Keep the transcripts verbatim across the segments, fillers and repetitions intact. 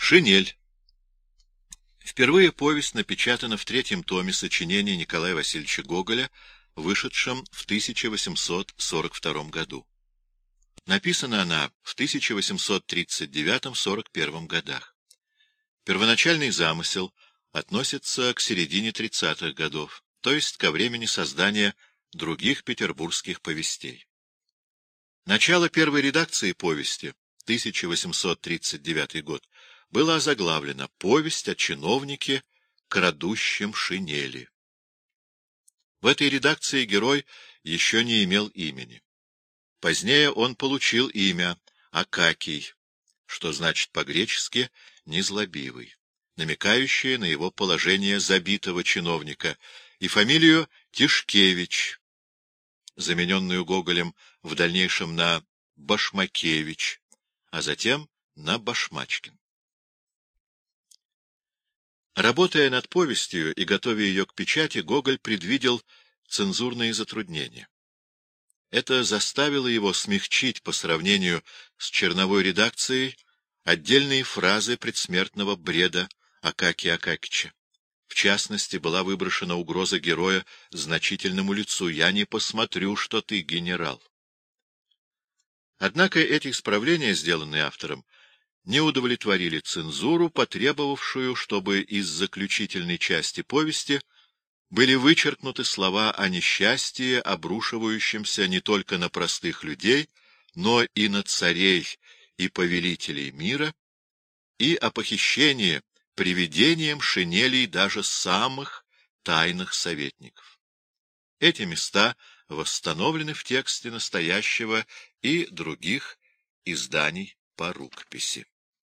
Шинель. Впервые повесть напечатана в третьем томе сочинений Николая Васильевича Гоголя, вышедшем в тысяча восемьсот сорок втором году. Написана она в тысяча восемьсот тридцать девятом — сорок первом годах. Первоначальный замысел относится к середине тридцатых годов, то есть ко времени создания других петербургских повестей. Начало первой редакции повести, тысяча восемьсот тридцать девятый год, было озаглавлено «Повесть о чиновнике, крадущем шинели». В этой редакции герой еще не имел имени. Позднее он получил имя Акакий, что значит по-гречески «незлобивый», намекающее на его положение забитого чиновника, и фамилию Тишкевич, замененную Гоголем в дальнейшем на Башмакевич, а затем на Башмачкин. Работая над повестью и готовя ее к печати, Гоголь предвидел цензурные затруднения. Это заставило его смягчить по сравнению с черновой редакцией отдельные фразы предсмертного бреда Акакия Акакича. В частности, была выброшена угроза героя значительному лицу: «Я не посмотрю, что ты генерал». Однако эти исправления, сделанные автором, не удовлетворили цензуру, потребовавшую, чтобы из заключительной части повести были вычеркнуты слова о несчастье, обрушивающемся не только на простых людей, но и на царей и повелителей мира, и о похищении привидением шинелей даже самых тайных советников. Эти места восстановлены в тексте настоящего и других изданий по рукописи.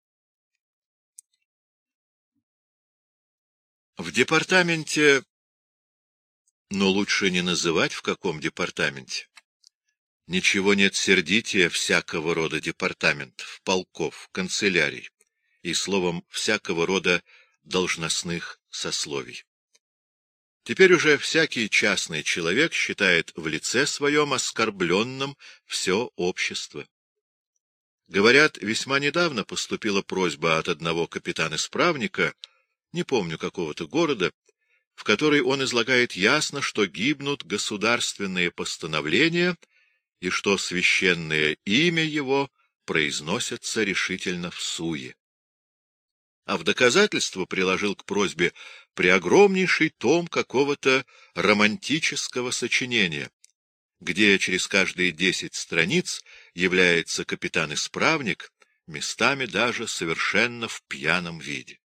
В департаменте, но лучше не называть, в каком департаменте, ничего нет сердития всякого рода департаментов, полков, канцелярий и, словом, всякого рода должностных сословий. Теперь уже всякий частный человек считает в лице своем оскорбленным все общество. Говорят, весьма недавно поступила просьба от одного капитана-исправника, не помню какого-то города, в которой он излагает ясно, что гибнут государственные постановления и что священное имя его произносится решительно всуе. А в доказательство приложил к просьбе преогромнейший том какого-то романтического сочинения, где через каждые десять страниц является капитан-исправник, местами даже совершенно в пьяном виде.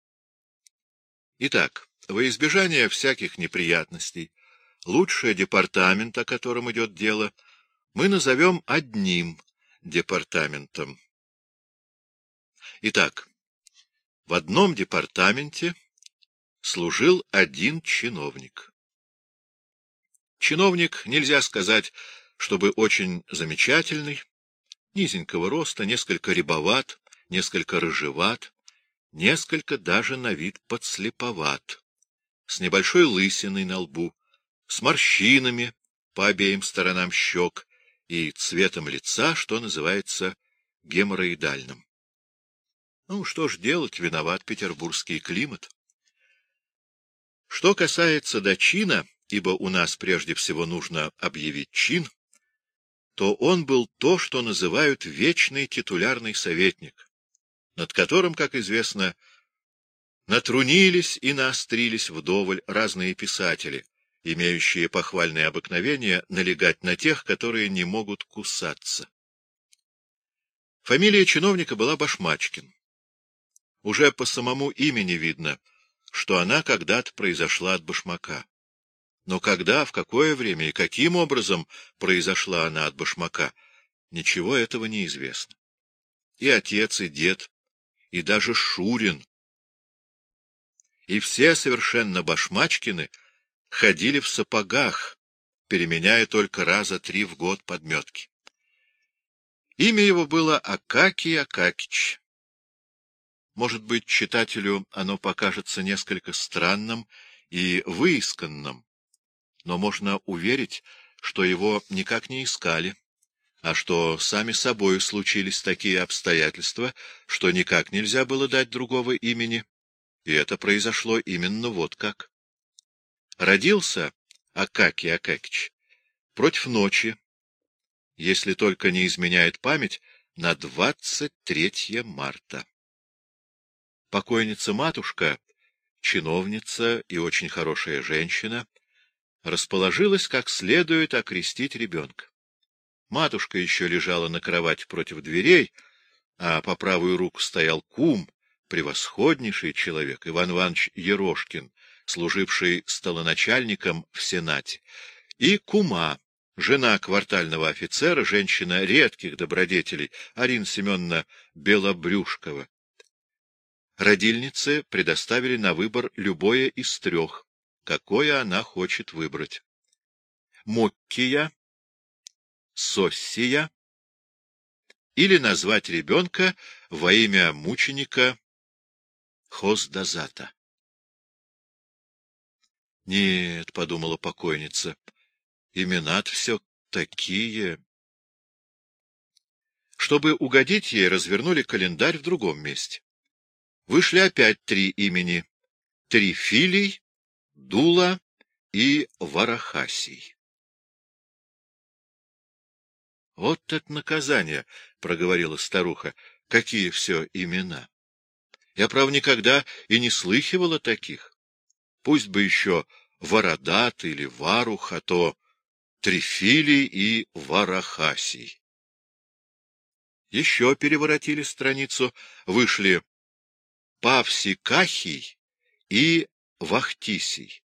Итак, во избежание всяких неприятностей, лучший департамент, о котором идет дело, мы назовем одним департаментом. Итак, в одном департаменте служил один чиновник. Чиновник, нельзя сказать, чтобы очень замечательный, низенького роста, несколько рябоват, несколько рыжеват, несколько даже на вид подслеповат, с небольшой лысиной на лбу, с морщинами по обеим сторонам щек и цветом лица, что называется геморроидальным. Ну, что ж делать, виноват петербургский климат. Что касается до чина, ибо у нас прежде всего нужно объявить чин, то он был то, что называют вечный титулярный советник, над которым, как известно, натрунились и наострились вдоволь разные писатели, имеющие похвальное обыкновение налегать на тех, которые не могут кусаться. Фамилия чиновника была Башмачкин. Уже по самому имени видно, что она когда-то произошла от башмака. Но когда, в какое время и каким образом произошла она от башмака, ничего этого не известно. И отец, и дед, и даже Шурин, и все совершенно Башмачкины ходили в сапогах, переменяя только раза три в год подметки. Имя его было Акакий Акакич. Может быть, читателю оно покажется несколько странным и выисканным, но можно уверить, что его никак не искали, а что сами собою случились такие обстоятельства, что никак нельзя было дать другого имени, и это произошло именно вот как. Родился Акакий Акакич против ночи, если только не изменяет память, на двадцать третье марта. Покойница-матушка, чиновница и очень хорошая женщина, расположилась как следует окрестить ребенка. Матушка еще лежала на кровати против дверей, а по правую руку стоял кум, превосходнейший человек, Иван Иванович Ерошкин, служивший столоначальником в Сенате, и кума, жена квартального офицера, женщина редких добродетелей, Арина Семеновна Белобрюшкова. Родильнице предоставили на выбор любое из трех, какое она хочет выбрать. Моккия, Соссия или назвать ребенка во имя мученика Хоздазата. «Нет», — подумала покойница, — «имена-то все такие». Чтобы угодить ей, развернули календарь в другом месте. Вышли опять три имени — Трифилий, Дула и Варахасий. «Вот это наказание», — проговорила старуха, — «какие все имена! Я, правда, никогда и не слыхивала таких. Пусть бы еще Вародат или Варух, а то Трифилий и Варахасий». Еще переворотили страницу, вышли Павсикахий и Вахтисий.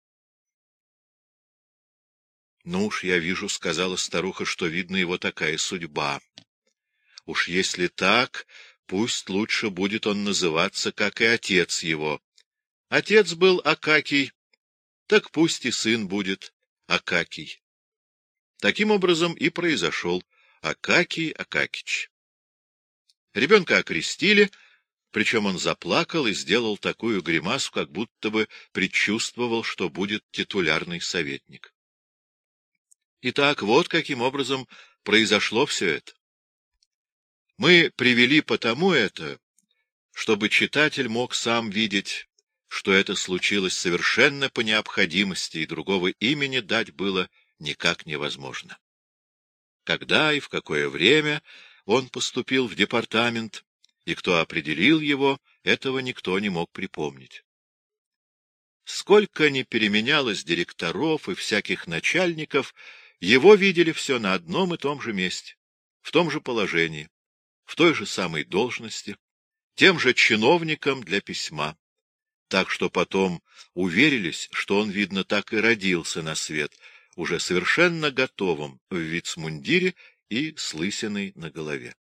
«Ну уж я вижу, — сказала старуха, — что, видно, его такая судьба. Уж если так, пусть лучше будет он называться, как и отец его. Отец был Акакий, так пусть и сын будет Акакий». Таким образом и произошел Акакий Акакич. Ребенка окрестили, причем он заплакал и сделал такую гримасу, как будто бы предчувствовал, что будет титулярный советник. Итак, вот каким образом произошло все это. Мы привели потому это, чтобы читатель мог сам видеть, что это случилось совершенно по необходимости, и другого имени дать было никак невозможно. Когда и в какое время он поступил в департамент, и кто определил его, этого никто не мог припомнить. Сколько ни переменялось директоров и всяких начальников, его видели все на одном и том же месте, в том же положении, в той же самой должности, тем же чиновником для письма, так что потом уверились, что он, видно, так и родился на свет, уже совершенно готовым в вицмундире и с лысиной на голове.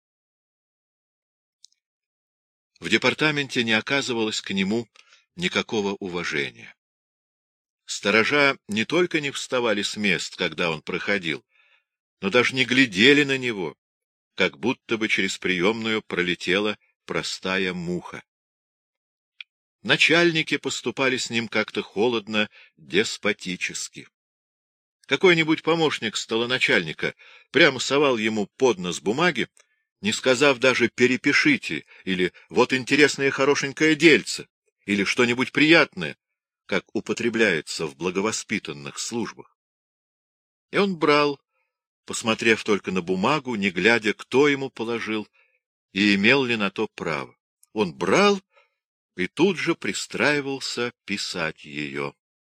В департаменте не оказывалось к нему никакого уважения. Сторожа не только не вставали с мест, когда он проходил, но даже не глядели на него, как будто бы через приемную пролетела простая муха. Начальники поступали с ним как-то холодно, деспотически. Какой-нибудь помощник столоначальника прямо совал ему под нос бумаги, не сказав даже «перепишите» или «вот интересное хорошенькое дельце» или что-нибудь приятное, как употребляется в благовоспитанных службах. И он брал, посмотрев только на бумагу, не глядя, кто ему положил и имел ли на то право. Он брал и тут же пристраивался писать ее.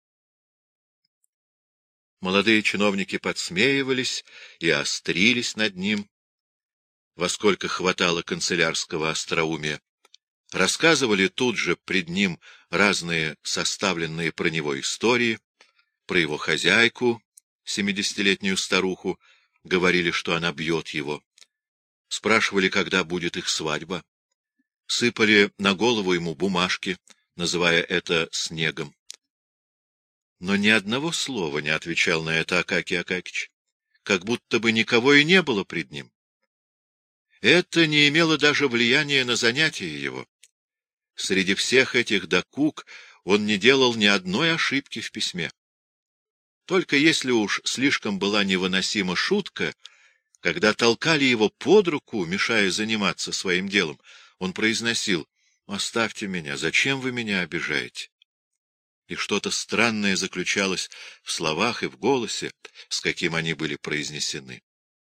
Молодые чиновники подсмеивались и острились над ним, во сколько хватало канцелярского остроумия. Рассказывали тут же пред ним разные составленные про него истории, про его хозяйку, семидесятилетнюю старуху, говорили, что она бьет его. Спрашивали, когда будет их свадьба. Сыпали на голову ему бумажки, называя это снегом. Но ни одного слова не отвечал на это Акакий Акакич, как будто бы никого и не было пред ним. Это не имело даже влияния на занятия его. Среди всех этих докук он не делал ни одной ошибки в письме. Только если уж слишком была невыносима шутка, Когда толкали его под руку, мешая заниматься своим делом, он произносил: «Оставьте меня, зачем вы меня обижаете?» И что-то странное заключалось в словах и в голосе, с каким они были произнесены.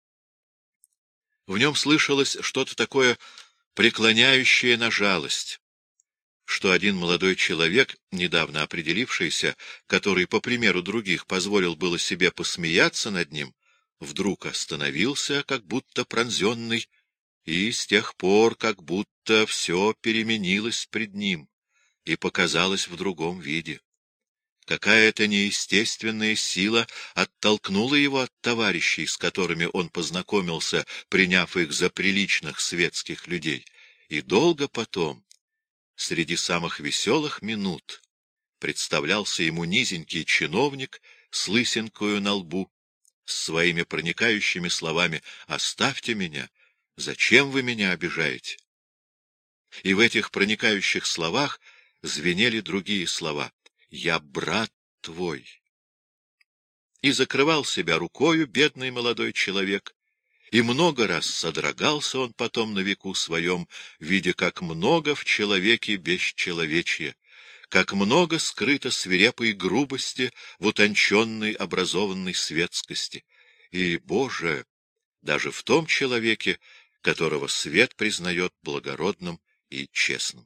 В нем слышалось что-то такое преклоняющее на жалость, что один молодой человек, недавно определившийся, который, по примеру других, позволил было себе посмеяться над ним, вдруг остановился, как будто пронзенный, и с тех пор как будто все переменилось пред ним и показалось в другом виде. Какая-то неестественная сила оттолкнула его от товарищей, с которыми он познакомился, приняв их за приличных светских людей, и долго потом, среди самых веселых минут, представлялся ему низенький чиновник с лысинкою на лбу, с своими проникающими словами: «Оставьте меня, зачем вы меня обижаете?» И в этих проникающих словах звенели другие слова: «Я брат твой». И закрывал себя рукою бедный молодой человек, и много раз содрогался он потом на веку своем, видя, как много в человеке бесчеловечия, как много скрыто свирепой грубости в утонченной образованной светскости. И, Боже, даже в том человеке, которого свет признает благородным и честным.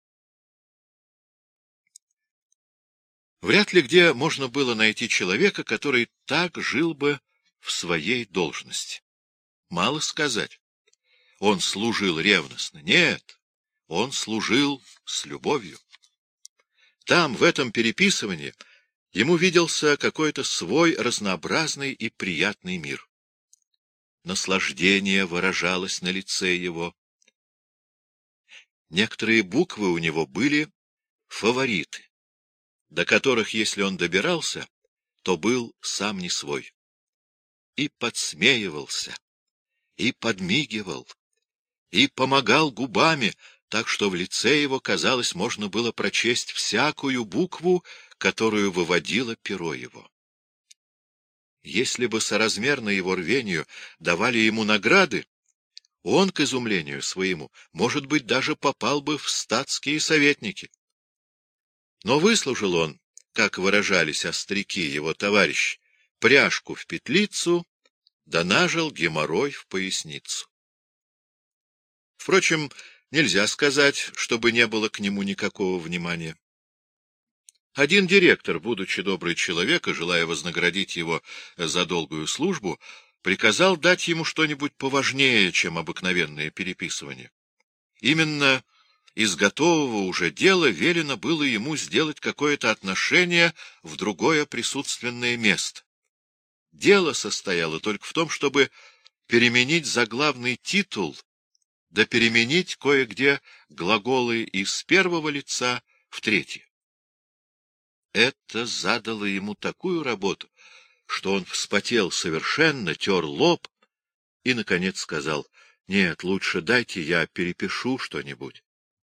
Вряд ли где можно было найти человека, который так жил бы в своей должности. Мало сказать, он служил ревностно. Нет, он служил с любовью. Там, в этом переписывании, ему виделся какой-то свой разнообразный и приятный мир. Наслаждение выражалось на лице его. Некоторые буквы у него были фавориты, до которых, если он добирался, то был сам не свой. И подсмеивался, и подмигивал, и помогал губами, так что в лице его, казалось, можно было прочесть всякую букву, которую выводило перо его. Если бы соразмерно его рвению давали ему награды, он, к изумлению своему, может быть, даже попал бы в статские советники. Но выслужил он, как выражались остряки его товарищи, пряжку в петлицу, да нажил геморрой в поясницу. Впрочем, нельзя сказать, чтобы не было к нему никакого внимания. Один директор, будучи добрый человек и желая вознаградить его за долгую службу, приказал дать ему что-нибудь поважнее, чем обыкновенное переписывание. Именно из готового уже дела велено было ему сделать какое-то отношение в другое присутственное место. Дело состояло только в том, чтобы переменить заглавный титул, да переменить кое-где глаголы из первого лица в третье. Это задало ему такую работу, что он вспотел совершенно, тер лоб и, наконец, сказал: «Нет, лучше дайте я перепишу что-нибудь».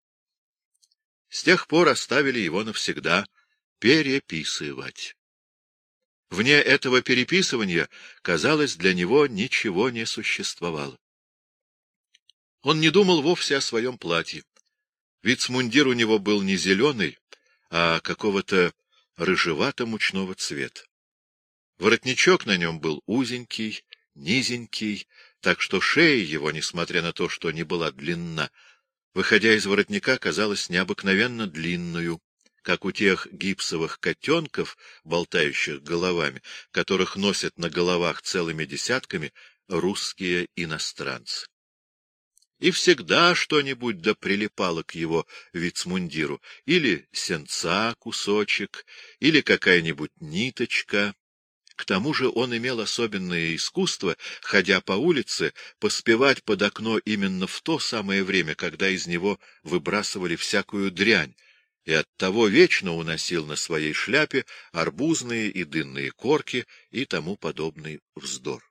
С тех пор оставили его навсегда переписывать. Вне этого переписывания, казалось, для него ничего не существовало. Он не думал вовсе о своем платье. Вицмундир у него был не зеленый, а какого-то рыжевато-мучного цвета. Воротничок на нем был узенький, низенький, так что шея его, несмотря на то, что не была длинна, выходя из воротника, казалась необыкновенно длинную, как у тех гипсовых котенков, болтающих головами, которых носят на головах целыми десятками русские иностранцы. И всегда что-нибудь да прилипало к его вицмундиру, или сенца кусочек, или какая-нибудь ниточка. К тому же он имел особенное искусство, ходя по улице, поспевать под окно именно в то самое время, когда из него выбрасывали всякую дрянь, и оттого вечно уносил на своей шляпе арбузные и дынные корки и тому подобный вздор.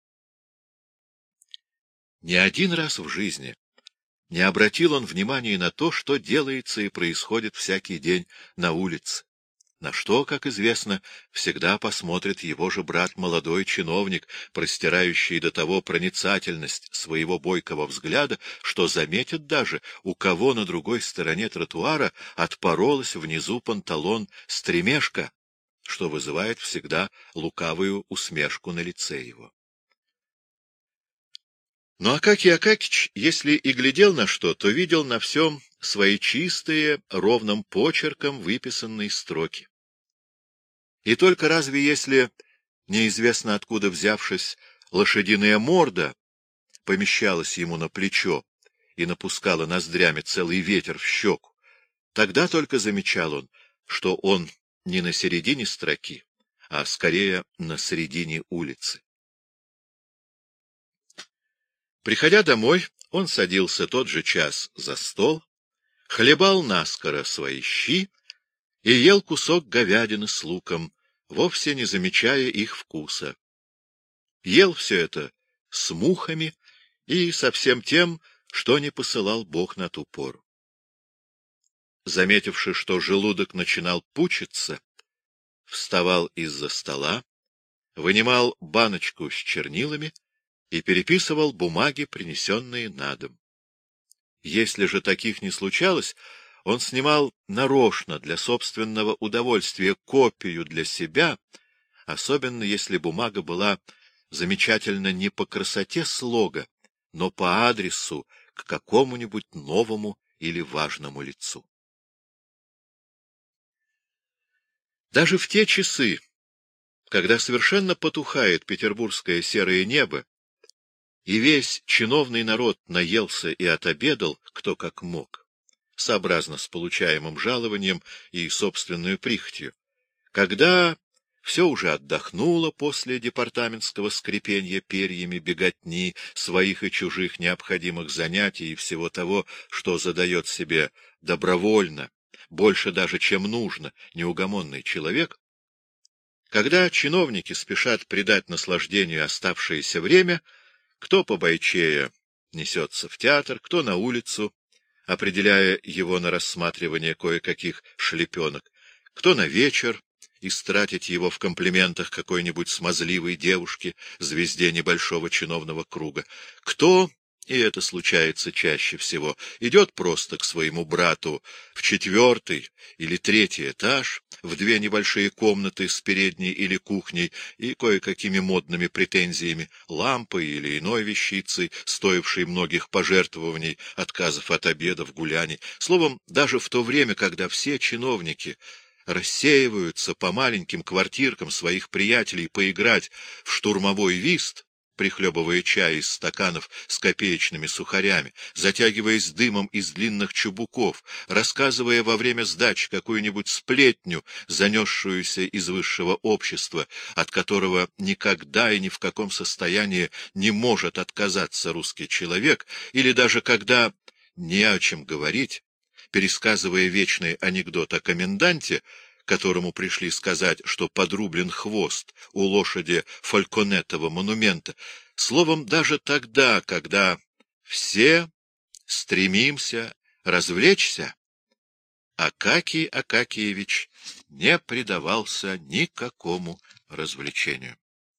Не один раз в жизни не обратил он внимания на то, что делается и происходит всякий день на улице, на что, как известно, всегда посмотрит его же брат-молодой чиновник, простирающий до того проницательность своего бойкого взгляда, что заметит даже, у кого на другой стороне тротуара отпоролась внизу панталон стремешка, что вызывает всегда лукавую усмешку на лице его. Но Акакий Акакич, если и глядел на что, то видел на всем свои чистые, ровным почерком выписанные строки. И только разве если, неизвестно откуда взявшись, лошадиная морда помещалась ему на плечо и напускала ноздрями целый ветер в щеку, тогда только замечал он, что он не на середине строки, а скорее на середине улицы. Приходя домой, он садился тот же час за стол, хлебал наскоро свои щи и ел кусок говядины с луком, вовсе не замечая их вкуса. Ел все это с мухами и со всем тем, что не посылал Бог на ту пору. Заметивши, что желудок начинал пучиться, вставал из-за стола, вынимал баночку с чернилами и переписывал бумаги, принесенные на дом. Если же таких не случалось, он снимал нарочно для собственного удовольствия копию для себя, особенно если бумага была замечательно не по красоте слога, но по адресу к какому-нибудь новому или важному лицу. Даже в те часы, когда совершенно потухает петербургское серое небо, и весь чиновный народ наелся и отобедал, кто как мог, сообразно с получаемым жалованием и собственной прихотью, когда все уже отдохнуло после департаментского скрипенья перьями, беготни, своих и чужих необходимых занятий и всего того, что задает себе добровольно, больше даже, чем нужно, неугомонный человек, когда чиновники спешат придать наслаждению оставшееся время, кто побойчее несется в театр, кто на улицу, определяя его на рассматривание кое-каких шлепенок, кто на вечер, истратить его в комплиментах какой-нибудь смазливой девушке, звезде небольшого чиновного круга, кто, и это случается чаще всего, идет просто к своему брату в четвертый или третий этаж, в две небольшие комнаты с передней или кухней и кое-какими модными претензиями, лампой или иной вещицей, стоившей многих пожертвований, отказов от обедов, гуляний. Словом, даже в то время, когда все чиновники рассеиваются по маленьким квартиркам своих приятелей поиграть в штурмовой вист, прихлебывая чай из стаканов с копеечными сухарями, затягиваясь дымом из длинных чубуков, рассказывая во время сдачи какую-нибудь сплетню, занесшуюся из высшего общества, от которого никогда и ни в каком состоянии не может отказаться русский человек, или даже когда не о чем говорить, пересказывая вечный анекдот о коменданте, которому пришли сказать, что подрублен хвост у лошади Фальконетова монумента. Словом, даже тогда, когда все стремимся развлечься, Акакий Акакиевич не предавался никакому развлечению.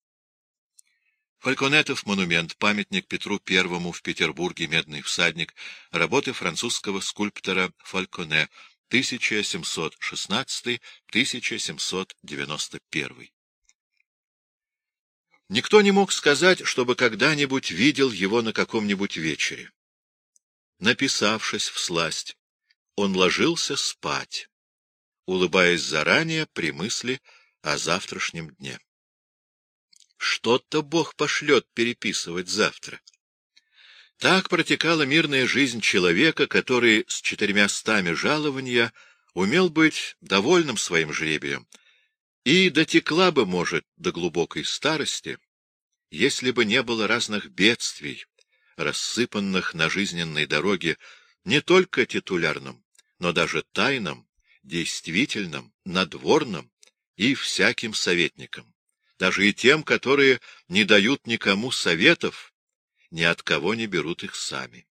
Фальконетов монумент, памятник Петру Первому в Петербурге, медный всадник, работы французского скульптора Фальконе, тысяча семьсот шестнадцатый — тысяча семьсот девяносто первый. Никто не мог сказать, чтобы когда-нибудь видел его на каком-нибудь вечере. Написавшись всласть, он ложился спать, улыбаясь заранее при мысли о завтрашнем дне. Что-то Бог пошлет переписывать завтра. Так протекала мирная жизнь человека, который с четырьмястами жалования умел быть довольным своим жребием, и дотекла бы, может, до глубокой старости, если бы не было разных бедствий, рассыпанных на жизненной дороге не только титулярным, но даже тайным, действительным, надворным и всяким советникам, даже и тем, которые не дают никому советов, ни от кого не берут их сами.